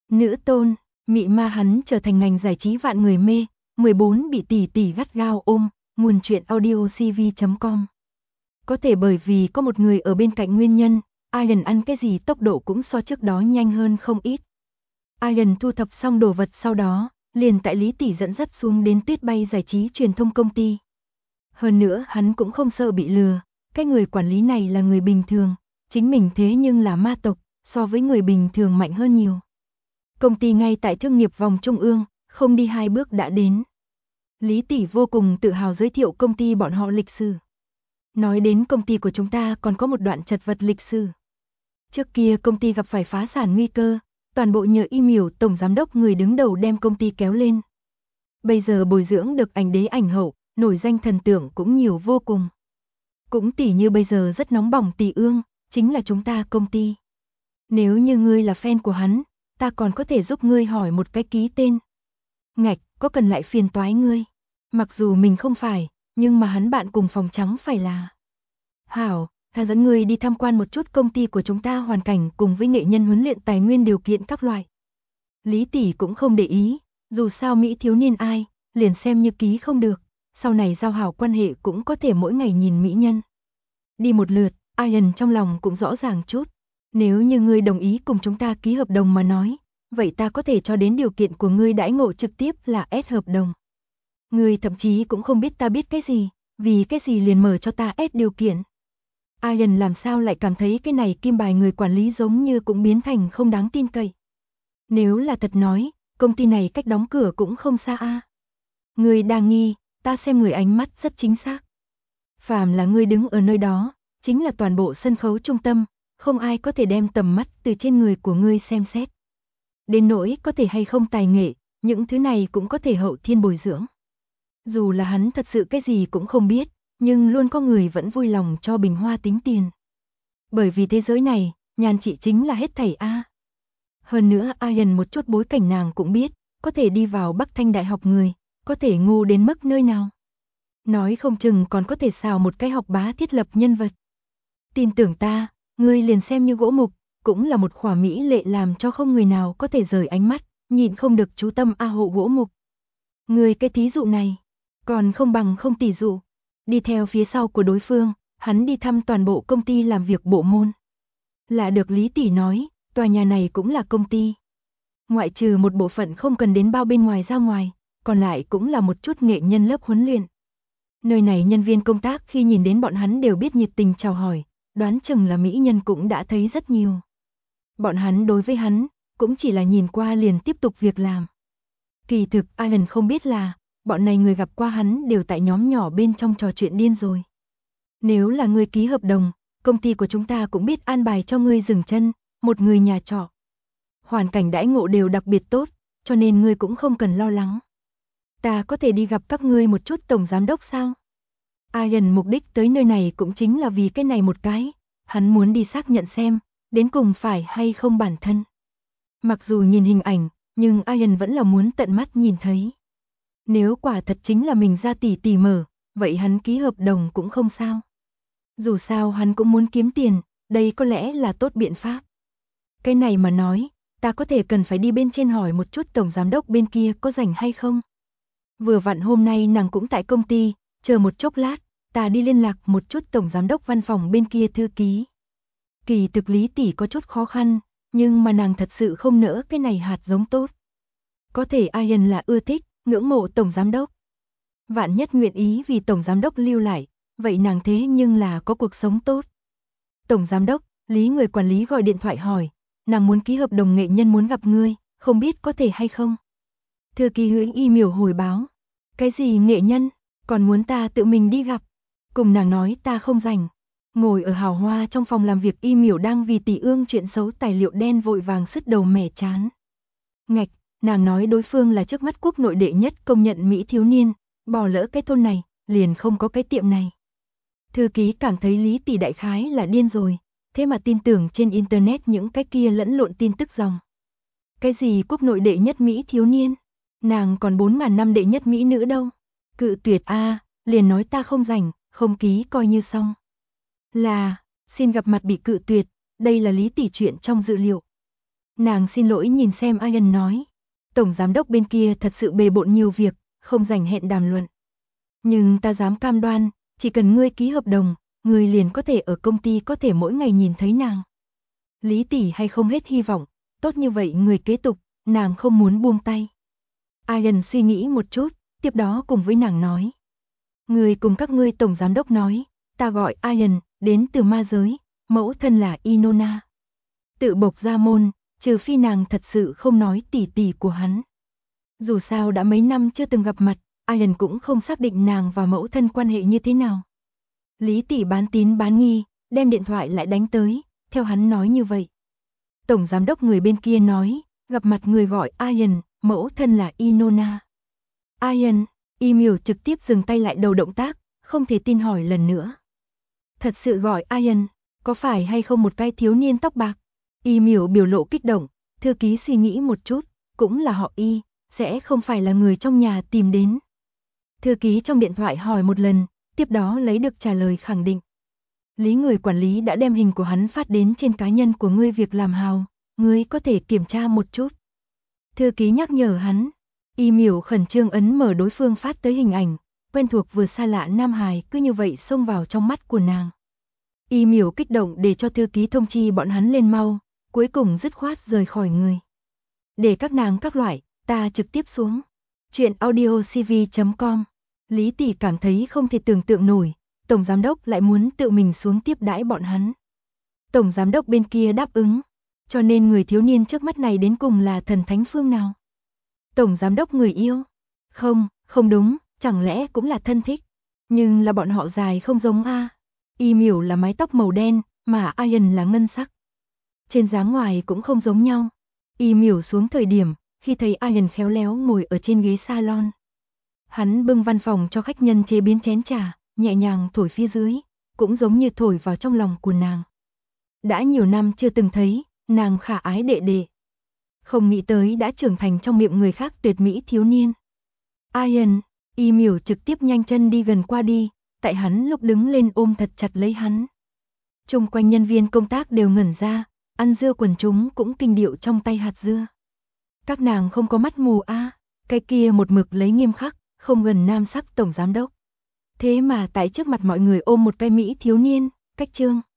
Nữ tôn, mị ma hắn trở thành ngành giải trí vạn người mê, 14 bị tỷ tỷ gắt gao ôm, nguồn truyện audio cv.com. Có thể bởi vì có một người ở bên cạnh nguyên nhân, Ian ăn cái gì tốc độ cũng so trước đó nhanh hơn không ít. Ian thu thập xong đồ vật sau đó, liền tại Lý tỷ dẫn dắt xuống đến Tuyết Bay giải trí truyền thông công ty. Hơn nữa hắn cũng không sợ bị lừa, cái người quản lý này là người bình thường, chính mình thế nhưng là ma tộc, so với người bình thường mạnh hơn nhiều. Công ty ngay tại thương nghiệp vòng trung ương, không đi 2 bước đã đến. Lý tỷ vô cùng tự hào giới thiệu công ty bọn họ lịch sử. Nói đến công ty của chúng ta còn có một đoạn chật vật lịch sử. Trước kia công ty gặp phải phá sản nguy cơ, toàn bộ nhờ Y Miểu tổng giám đốc người đứng đầu đem công ty kéo lên. Bây giờ bồi dưỡng được ảnh đế ảnh hậu, nổi danh thần tượng cũng nhiều vô cùng. Cũng tỉ như bây giờ rất nóng bỏng Tỷ Ương, chính là chúng ta công ty. Nếu như ngươi là fan của hắn, ta còn có thể giúp ngươi hỏi một cái ký tên. Ngạch, có cần lại phiền toái ngươi. Mặc dù mình không phải, nhưng mà hắn bạn cùng phòng trắng phải là. Hảo, ta dẫn ngươi đi tham quan một chút công ty của chúng ta hoàn cảnh cùng với nghệ nhân huấn luyện tài nguyên điều kiện các loại. Lý tỷ cũng không để ý, dù sao Mỹ thiếu niên ai, liền xem như ký không được, sau này giao hảo quan hệ cũng có thể mỗi ngày nhìn mỹ nhân. Đi một lượt, Ian trong lòng cũng rõ ràng chút. Nếu như ngươi đồng ý cùng chúng ta ký hợp đồng mà nói, vậy ta có thể cho đến điều kiện của ngươi đãi ngộ trực tiếp là S hợp đồng. Ngươi thậm chí cũng không biết ta biết cái gì, vì cái gì liền mở cho ta S điều kiện. Ian làm sao lại cảm thấy cái này kim bài người quản lý giống như cũng biến thành không đáng tin cậy. Nếu là thật nói, công ty này cách đóng cửa cũng không xa a. Ngươi đang nghi, ta xem người ánh mắt rất chính xác. Phàm là ngươi đứng ở nơi đó, chính là toàn bộ sân khấu trung tâm, không ai có thể đem tầm mắt từ trên người của ngươi xem xét. Đến nỗi có thể hay không tài nghệ, những thứ này cũng có thể hậu thiên bồi dưỡng. Dù là hắn thật sự cái gì cũng không biết, nhưng luôn có người vẫn vui lòng cho bình hoa tính tiền. Bởi vì thế giới này, nhan trị chính là hết thảy a. Hơn nữa Ian một chút bối cảnh nàng cũng biết, có thể đi vào Bắc Thanh Đại học người, có thể ngu đến mức nơi nào. Nói không chừng còn có thể xào một cái học bá thiết lập nhân vật. Tin tưởng ta, ngươi liền xem như gỗ mục, cũng là một khỏa mỹ lệ làm cho không người nào có thể rời ánh mắt, nhịn không được chú tâm a hộ gỗ mục. Ngươi cái thí dụ này, còn không bằng không tỷ dụ. Đi theo phía sau của đối phương, hắn đi thăm toàn bộ công ty làm việc bộ môn. Là được Lý tỷ nói, tòa nhà này cũng là công ty. Ngoại trừ một bộ phận không cần đến bao bên ngoài ra ngoài, còn lại cũng là một chút nghệ nhân lớp huấn luyện. Nơi này nhân viên công tác khi nhìn đến bọn hắn đều biết nhiệt tình chào hỏi, đoán chừng là mỹ nhân cũng đã thấy rất nhiều. Bọn hắn đối với hắn, cũng chỉ là nhìn qua liền tiếp tục việc làm. Kỳ thực Ian không biết là, bọn này người gặp qua hắn đều tại nhóm nhỏ bên trong trò chuyện điên rồi. Nếu là người ký hợp đồng, công ty của chúng ta cũng biết an bài cho ngươi dừng chân, một người nhà trọ. Hoàn cảnh đãi ngộ đều đặc biệt tốt, cho nên ngươi cũng không cần lo lắng. Ta có thể đi gặp các ngươi một chút tổng giám đốc sao? Ian mục đích tới nơi này cũng chính là vì cái này một cái, hắn muốn đi xác nhận xem, đến cùng phải hay không bản thân. Mặc dù nhìn hình ảnh, nhưng Ian vẫn là muốn tận mắt nhìn thấy. Nếu quả thật chính là mình ra tỉ mở, vậy hắn ký hợp đồng cũng không sao. Dù sao hắn cũng muốn kiếm tiền, đây có lẽ là tốt biện pháp. Cái này mà nói, ta có thể cần phải đi bên trên hỏi một chút tổng giám đốc bên kia có rảnh hay không. Vừa vặn hôm nay nàng cũng tại công ty, chờ một chốc lát, ta đi liên lạc một chút tổng giám đốc văn phòng bên kia thư ký. Kỳ thực Lý tỷ có chút khó khăn, nhưng mà nàng thật sự không nỡ cái này hạt giống tốt. Có thể Ian là ưa thích, ngưỡng mộ tổng giám đốc. Vạn nhất nguyện ý vì tổng giám đốc lưu lại, vậy nàng thế nhưng là có cuộc sống tốt. Tổng giám đốc, Lý người quản lý gọi điện thoại hỏi, nàng muốn ký hợp đồng nghệ nhân muốn gặp ngươi, không biết có thể hay không. Thư ký hướng email hồi báo, cái gì nghệ nhân, còn muốn ta tự mình đi gặp. Cùng nàng nói ta không rảnh. Ngồi ở hào hoa trong phòng làm việc email đang vì Tỷ Ương chuyện xấu tài liệu đen vội vàng sứt đầu mẻ chán. Ngạch, nàng nói đối phương là trước mắt quốc nội đệ nhất công nhận Mỹ thiếu niên, bỏ lỡ cái thôn này, liền không có cái tiệm này. Thư ký cảm thấy Lý tỷ đại khái là điên rồi, thế mà tin tưởng trên internet những cái kia lẫn lộn tin tức dòng. Cái gì quốc nội đệ nhất Mỹ thiếu niên? Nàng còn 4.000 năm đệ nhất Mỹ nữ đâu. Cự tuyệt a, liền nói ta không rảnh, không ký coi như xong. Là, xin gặp mặt bị cự tuyệt, đây là Lý tỷ chuyện trong dự liệu. Nàng xin lỗi nhìn xem Ian nói. Tổng giám đốc bên kia thật sự bề bộn nhiều việc, không rảnh hẹn đàm luận. Nhưng ta dám cam đoan, chỉ cần ngươi ký hợp đồng, ngươi liền có thể ở công ty có thể mỗi ngày nhìn thấy nàng. Lý tỷ hay không hết hy vọng, tốt như vậy người kế tục, nàng không muốn buông tay. Ian suy nghĩ một chút, tiếp đó cùng với nàng nói. Người cùng các ngươi tổng giám đốc nói, ta gọi Ian, đến từ ma giới, mẫu thân là Inona. Tự bộc ra môn, trừ phi nàng thật sự không nói tỷ tỷ của hắn. Dù sao đã mấy năm chưa từng gặp mặt, Ian cũng không xác định nàng và mẫu thân quan hệ như thế nào. Lý tỷ bán tín bán nghi, đem điện thoại lại đánh tới, theo hắn nói như vậy. Tổng giám đốc người bên kia nói, gặp mặt người gọi Ian, mẫu thân là Inona. Ian, Emil trực tiếp dừng tay lại đầu động tác, không thể tin hỏi lần nữa. Thật sự gọi Ian, có phải hay không một cái thiếu niên tóc bạc? Emil biểu lộ kích động, thư ký suy nghĩ một chút, cũng là họ Y, sẽ không phải là người trong nhà tìm đến. Thư ký trong điện thoại hỏi một lần, tiếp đó lấy được trả lời khẳng định. Lý người quản lý đã đem hình của hắn phát đến trên cá nhân của ngươi việc làm hào, ngươi có thể kiểm tra một chút. Thư ký nhắc nhở hắn. Emil khẩn trương ấn mở đối phương phát tới hình ảnh, quen thuộc vừa xa lạ nam hài cứ như vậy xông vào trong mắt của nàng. Emil kích động để cho thư ký thông chi bọn hắn lên mau, cuối cùng dứt khoát rời khỏi người. Để các nàng các loại, ta trực tiếp xuống. Chuyện audiocv.com. Lý tỷ cảm thấy không thể tưởng tượng nổi, tổng giám đốc lại muốn tự mình xuống tiếp đãi bọn hắn. Tổng giám đốc bên kia đáp ứng, cho nên người thiếu niên trước mắt này đến cùng là thần thánh phương nào? Tổng giám đốc người yêu? Không, không đúng, chẳng lẽ cũng là thân thích? Nhưng là bọn họ dài không giống a. Emil là mái tóc màu đen, mà Ian là ngân sắc. Trên dáng ngoài cũng không giống nhau. Emil xuống thời điểm, khi thấy Ian khéo léo ngồi ở trên ghế salon. Hắn bưng văn phòng cho khách nhân chế biến chén trà, nhẹ nhàng thổi phía dưới, cũng giống như thổi vào trong lòng của nàng. Đã nhiều năm chưa từng thấy, nàng khả ái đệ đệ. Không nghĩ tới đã trưởng thành trong miệng người khác tuyệt mỹ thiếu niên. Ian, Emil trực tiếp nhanh chân đi gần qua đi, tại hắn lúc đứng lên ôm thật chặt lấy hắn. Chung quanh nhân viên công tác đều ngẩn ra, ăn dưa quần chúng cũng kinh điệu trong tay hạt dưa. Các nàng không có mắt mù a, cái kia một mực lấy nghiêm khắc, không gần nam sắc tổng giám đốc. Thế mà tại trước mặt mọi người ôm một cái mỹ thiếu niên, cách trương.